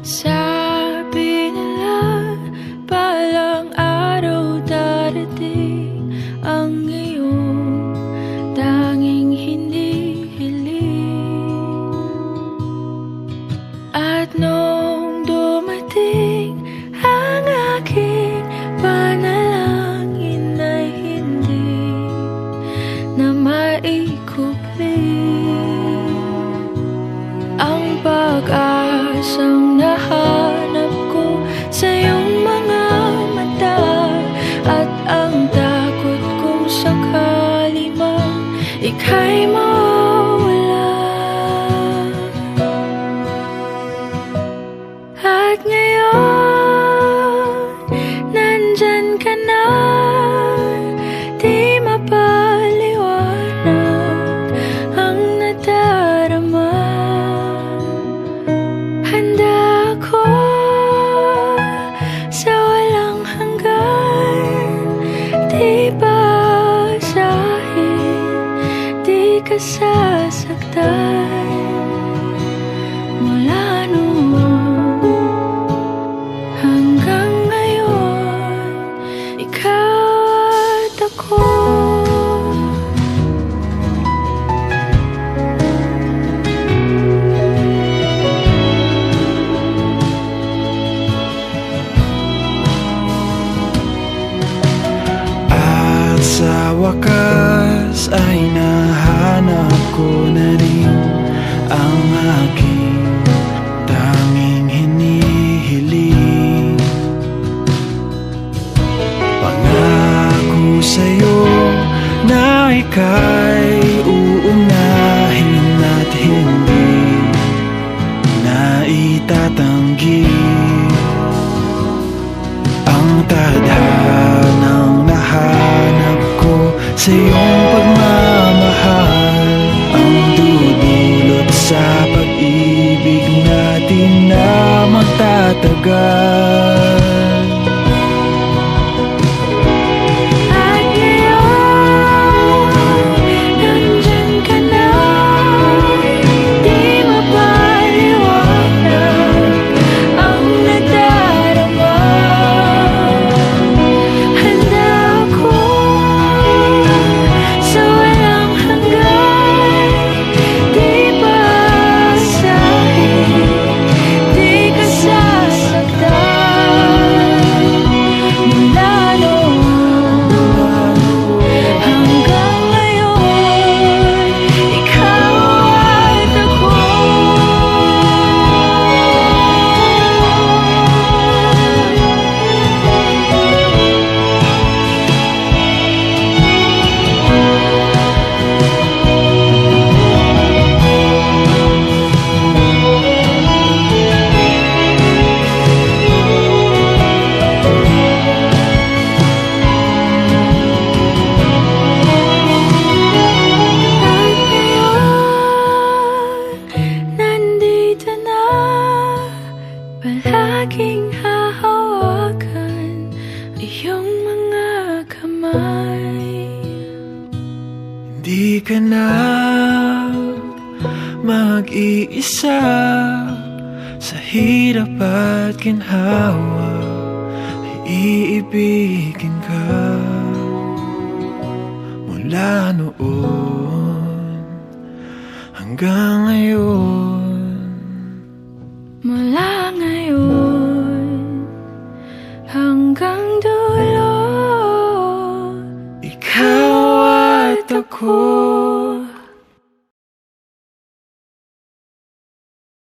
Sabi nila, balang araw darating ang iyong tanging hinihiling. At nung dumating ang aking panalangin ay hindi na maikupli ang pag-asang nahanap ko sa iyong mga mata, at ang takot kong sakali man ika'y mawala. At ngayon, nandyan ka na, di mapaliwanag ang nadarama. Handa ako sa walang hanggan, di basahin, di ka sasaktan. Mula noon hanggang ngayon, ikaw at ako. Sa wakas ay nahanap ko na rin ang aking tanging hinihiling. Pangako sa'yo na ika'y uunahin at hindi na itatanggi ang tadhanang nahanap ko sa iyong pagmamahal, ang dudulot sa pag-ibig natin na magtatagal. Palaging hahawakan iyong mga kamay. Hindi ka na mag-iisa sa hirap at ginhawa, ay iibigin ka. Mula noon hanggang ngayon, mula ngayon hanggang dulo, ikaw at ako.